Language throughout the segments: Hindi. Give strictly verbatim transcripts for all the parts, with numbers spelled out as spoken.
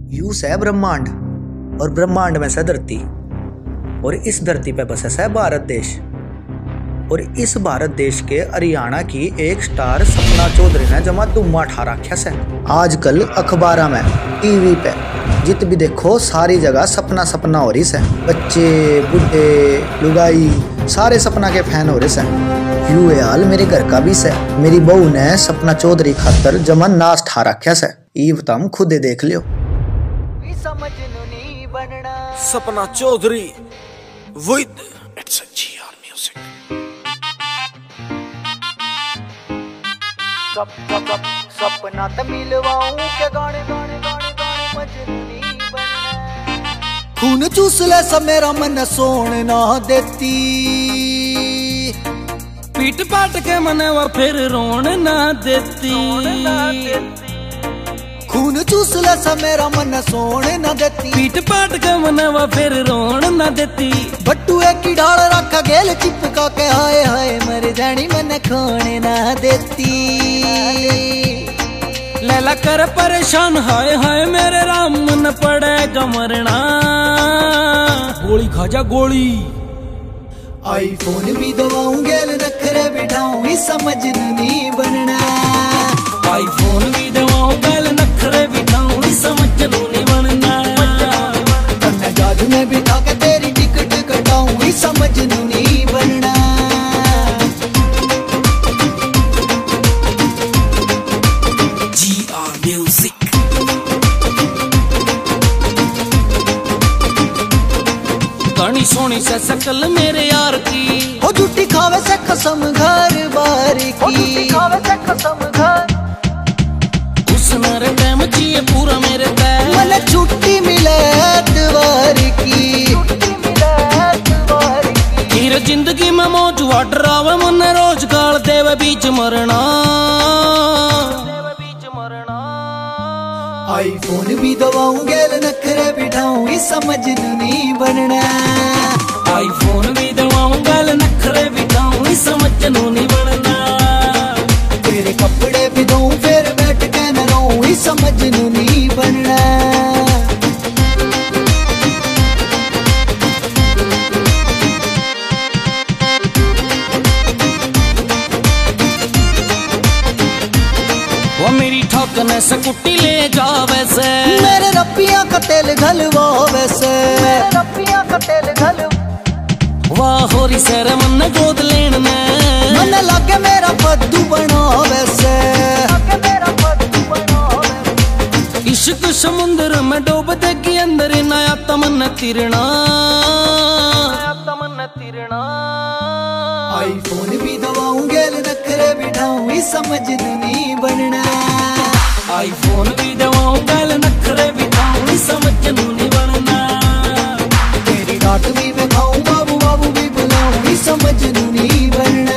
यू है ब्रह्मांड और ब्रह्मांड में से धरती, और इस धरती पे बसा है भारत देश। और इस भारत देश के हरियाणा की एक स्टार सपना चौधरी ने जमा धुम्मा ठा रखा से। आजकल अखबार में, टीवी पे जित भी देखो सारी जगह सपना सपना हो रही से। बच्चे, बुढ़े, लुगाई सारे सपना के फैन हो रहे से। यू हाल मेरे घर का भी से। मेरी बहू ने सपना चौधरी खातर जमा नाच ठा रखा से। ये तुम खुद देख लियो। Sapna Chaudhary with it's a GR music. सप सप सपना त मिलवाऊं के गाने गाने गाने गाने मजनू नी बनना। खून चूस ले सब मेरा मन सोने ना देती, पीट पाट के मने वो फिर रोने ना देती। खून चूस ले सब मेरा मन सोने ना देती, पीट पाट के मने वो फिर रोने ना देती। बटुए की ढाल रखा गेल चिपका के हाय हाय मर जानी मन खोने ना देती। लैला कर परेशान हाय हाय मेरे राम मन पड़ेगा मरना। गोली खाजा गोली। आईफोन भी दबाऊं गेल नखरे बिठाऊं इस समझ नहीं बनना। आईफोन भी दबाऊं गेल नखरे बिठाऊं इस समझ नहीं बनना। कन्ने जादू में बिठा के तेरी टिकट कटाऊं इस समझ नहीं बनना। GR music. गानी सोनी से सकल मेरे यार की, हो झूठी खावे से कसम घर बार की, हो झूठी खावे से कसम घर। उस नरे टाइम जिए पूरा मेरे पैर। मन छुट्टी मिले एतवार की, छुट्टी मिले एतवार की। हीर जिंदगी में मौज वाडरावे मन रोज गाल देवे बीच मरना। आईफोन भी दबाऊं गेल नखरे बिठाऊं इस समझ नहीं बनना। आईफोन भी दबाऊं गेल नखरे बिठाऊं इस समझ नहीं बनना। तेरे कपड़े भी दूं फिर बैठ के न रहूं इस समझ नहीं बनना। वो मेरी ठोकने से कुट्टी ले जावे से। मेरे रपिया का तेल घलवावे से। मेरे रपिया का तेल घल। वाह होरी सर मन गोद लेन में। मन लागे मेरा पद्दू बनावे से। लागे मेरा पद्दू बनावे। इश्क समुंदर में डूब देगी अंदर नया तमन्ना तिरना। नया तमन्ना तिरना। आईफोन भी दबाऊं गेल नखरे बिठाऊं इस समझ नहीं बनना। आईफोन भी दबाऊं गेल नखरे बिठाऊं इस समझ नहीं बनना। तेरी डांट भी मैं खाऊं बाबू बाबू भी बुलाऊं इस समझ नहीं बनना।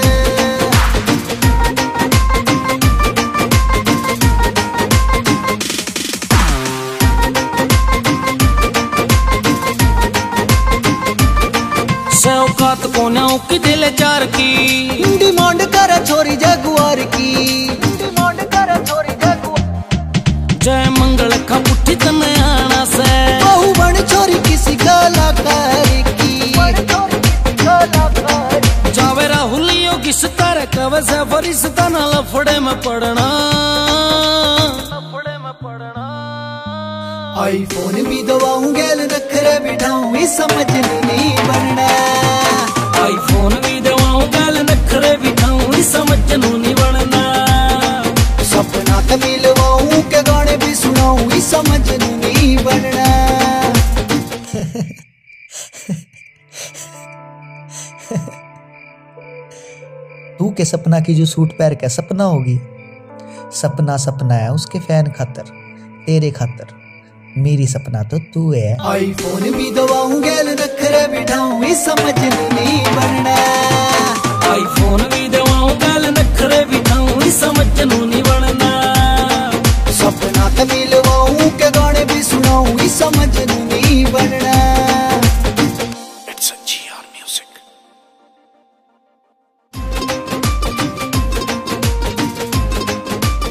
औकात कोन्याओं की दिल चार की, डिमांड करे छोरी जगुआर की, डिमांड करे छोरी जगुआर। जय मंगल का पुट्ठी तने आना से। बहू बन छोरी किसी कलाकार की, बन छोरी किसी कलाकार की। जावे राहुल योगी सितारे कवे से फरिश्ता ना लफड़े में पड़ना। लफड़े में पड़ना। आईफोन भी दबाऊं गेल नखरे बिठाऊं इस समझ नहीं बनना। आईफोन भी दबाऊं गेल नखरे बिठाऊं इस समझ नहीं बनना। सपना त मिलवाऊं के गाने भी सुनाऊं इस समझ नहीं बनना। तू के सपना की जो सूट पहन के सपना होगी, सपना सपना है उसके फैन खातर, तेरे खातर मेरी सपना तो तू है। आईफोन भी दबाऊं गेल नखरे बिठाऊं इस समझ नहीं बनना। आईफोन भी दबाऊं गेल नखरे बिठाऊं इस समझ नहीं बनना।